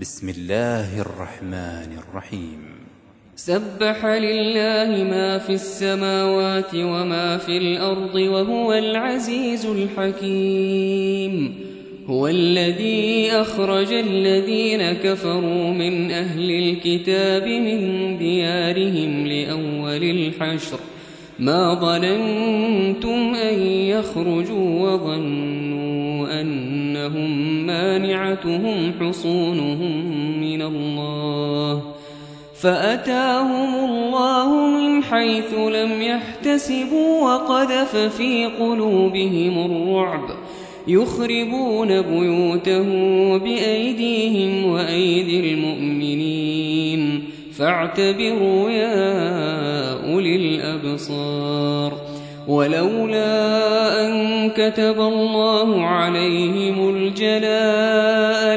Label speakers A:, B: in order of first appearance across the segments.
A: بسم الله الرحمن الرحيم.
B: سبح لله ما في السماوات وما في الأرض وهو العزيز الحكيم. هو الذي أخرج الذين كفروا من أهل الكتاب من ديارهم لأول الحشر ما ظننتم أن يخرجوا وظنوا أنهم مانعتهم حصونهم من الله فأتاهم الله من حيث لم يحتسبوا وقذف في قلوبهم الرعب يخربون بيوتهم بأيديهم وأيدي المؤمنين فاعتبروا يا أولي الأبصار. ولولا أن كتب الله عليهم الجلاء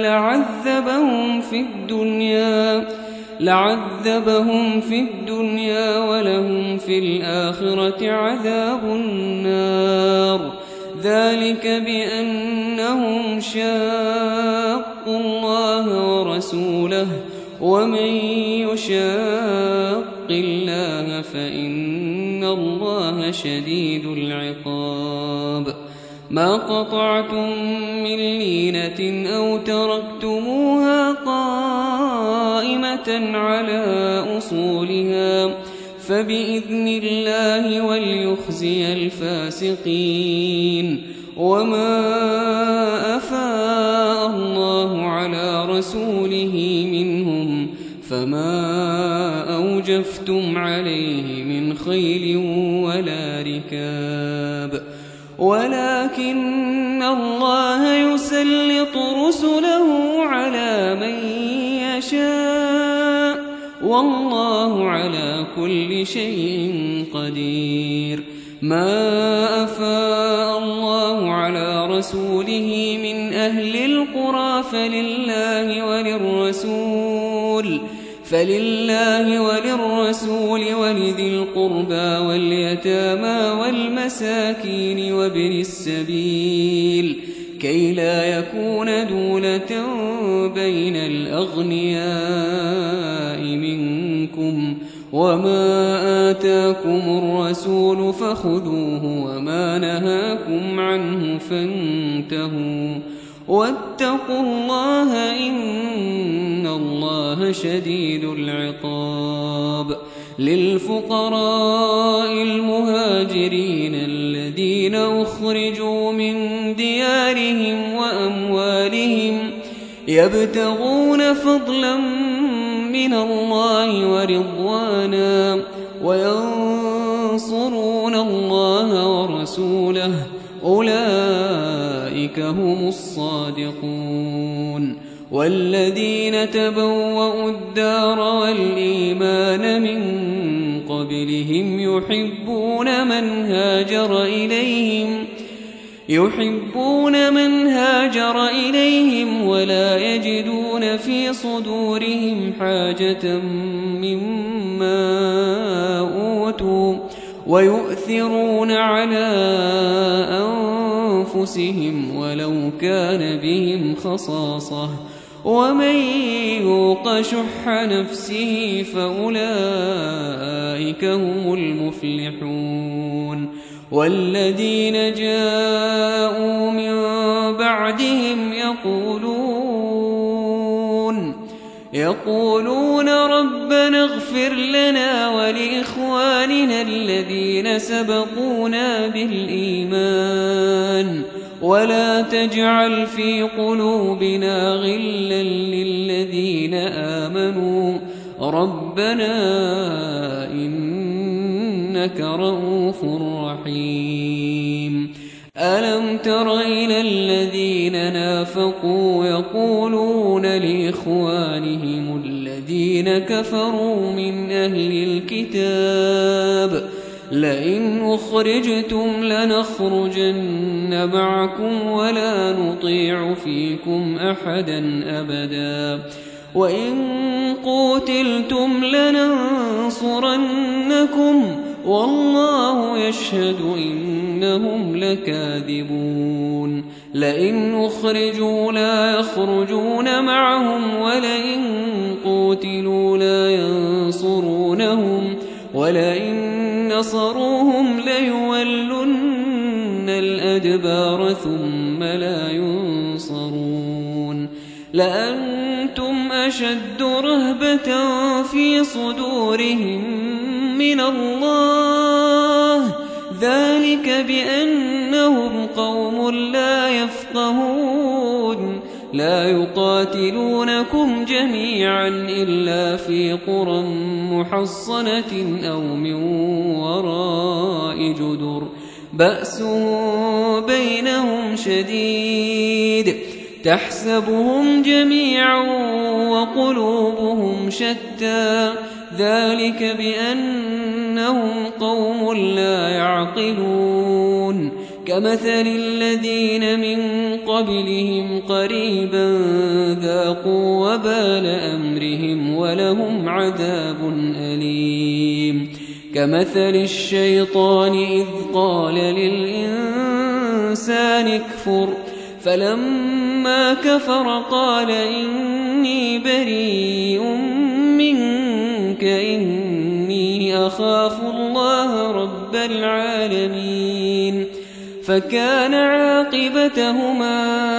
B: لعذبهم في الدنيا ولهم في الآخرة عذاب النار. ذلك بأنهم شاقوا الله ورسوله ومن يشاق الله فإن الله شديد العقاب. ما قطعتم من لينة أو تركتموها قائمة على أصولها فبإذن الله وليخزي الفاسقين. وما أفاء الله على رسوله منهم فما أوجفتم عليه من خيل ولا ركاب ولكن الله يسلط رسله على من يشاء والله على كل شيء قدير. ما أفاء الله على رسوله من أهل القرى فلله وللرسول ولذي القربى واليتامى والمساكين وابن السبيل كي لا يكون دولة بين الأغنياء منكم. وما آتاكم الرسول فخذوه وما نهاكم عنه فانتهوا واتقوا الله إن الله شديد العقاب. للفقراء المهاجرين الذين أخرجوا من ديارهم وأموالهم يبتغون فضلا من الله ورضوانا وينصرون الله ورسوله أولئك هم الصادقون. والذين تبوأوا الدار والإيمان من قبلهم يحبون من هاجر إليهم ولا يجدون في صدورهم حاجة مما أوتوا ويؤثرون على أنفسهم ولو كان بهم خصاصة ومن يوق شح نفسه فأولئك هم المفلحون. والذين جاءوا من بعدهم يقولون ربنا اغفر لنا ولإخواننا الذين سبقونا بالإيمان ولا تجعل في قلوبنا غلا للذين آمنوا ربنا إنك رؤوف رحيم. ألم تر إلى الذين نافقوا يقولون لإخوانهم الذين كفروا من أهل الكتاب لئن أخرجتم لنخرجن معكم ولا نطيع فيكم أحدا أبدا وإن قوتلتم لننصرنكم والله يشهد إنهم لكاذبون. لئن أخرجوا لا يخرجون معهم ولئن نصروهم ليولن الأدبار ثم لا ينصرون لأنتم أشد رهبة في صدورهم من الله ذلك بأنهم قوم لا يفقهون لا يقاتلونكم جميعا إلا في قرى محصنة أو من وراء جدر بأسهم بينهم شديد تحسبهم جميعا وقلوبهم شتى ذلك بأنهم قوم لا يعقلون كمثل الذين من قبلهم قريبا ذاقوا وبال أمرهم ولهم عذاب أليم كمثل الشيطان إذ قال للإنسان اكفر فلما كفر قال إني بريء منك إني أخاف الله رب العالمين فكان عاقبتهما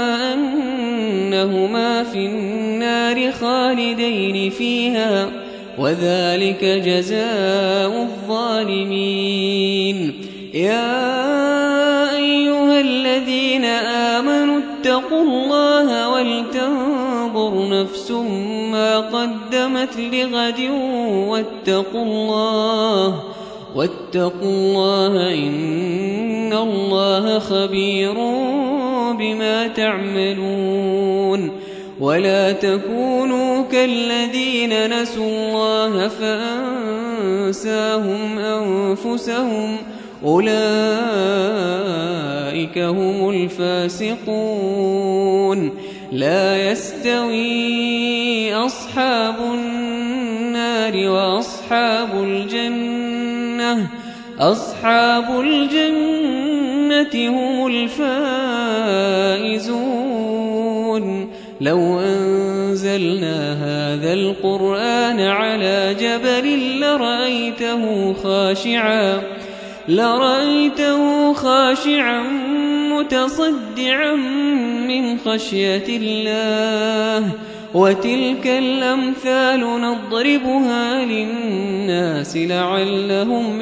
B: أنهما في النار خالدين فيها وذلك جزاء الظالمين يا أيها الذين آمنوا اتقوا الله ولتنظر نفس ما قدمت لغد واتقوا الله إن الله خبير بما تعملون ولا تكونوا كالذين نسوا الله فأنساهم أنفسهم أولئك هم الفاسقون لا يستوي أصحاب النار وأصحاب الجنة أصحاب الجنة هم الفائزون لو أنزلنا هذا القرآن على جبل لرأيته خاشعا متصدعا من خشية الله وتلك الأمثال نضربها للناس لعلهم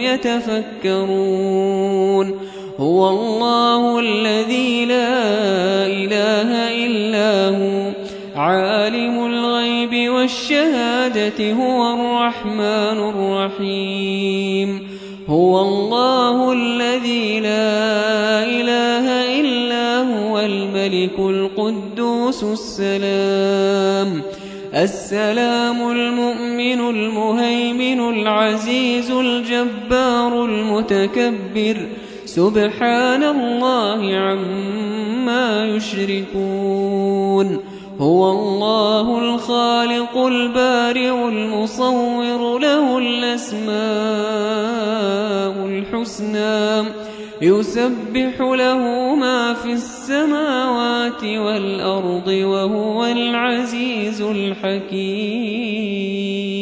B: يتفكرون هو الله الذي لا إله إلا هو عالم الغيب والشهادة هو الرحمن الرحيم هو الله الذي لا إله إلا هو الملك القدوس السلام المؤمن المهيمن العزيز الجبار المتكبر سبحان الله عما يشركون هو الله الخالق البارئ المصور له الأسماء الحسنى يسبح له ما في السماوات والأرض وهو العزيز الحكيم